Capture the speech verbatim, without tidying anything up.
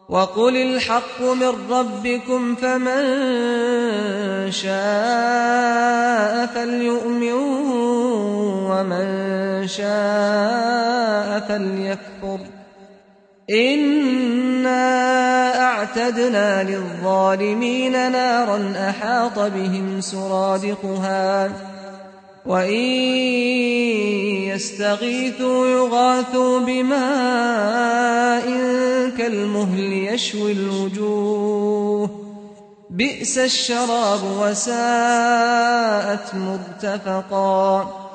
وقل الحق من ربكم فمن شاء فليؤمن ومن شاء فليكفر إنا أعتدنا للظالمين نارا أحاط بهم سرادقها وإن يستغيثوا يغاثوا بماء كالمهل يشوي الوجوه بئس الشراب وساءت مرتفقا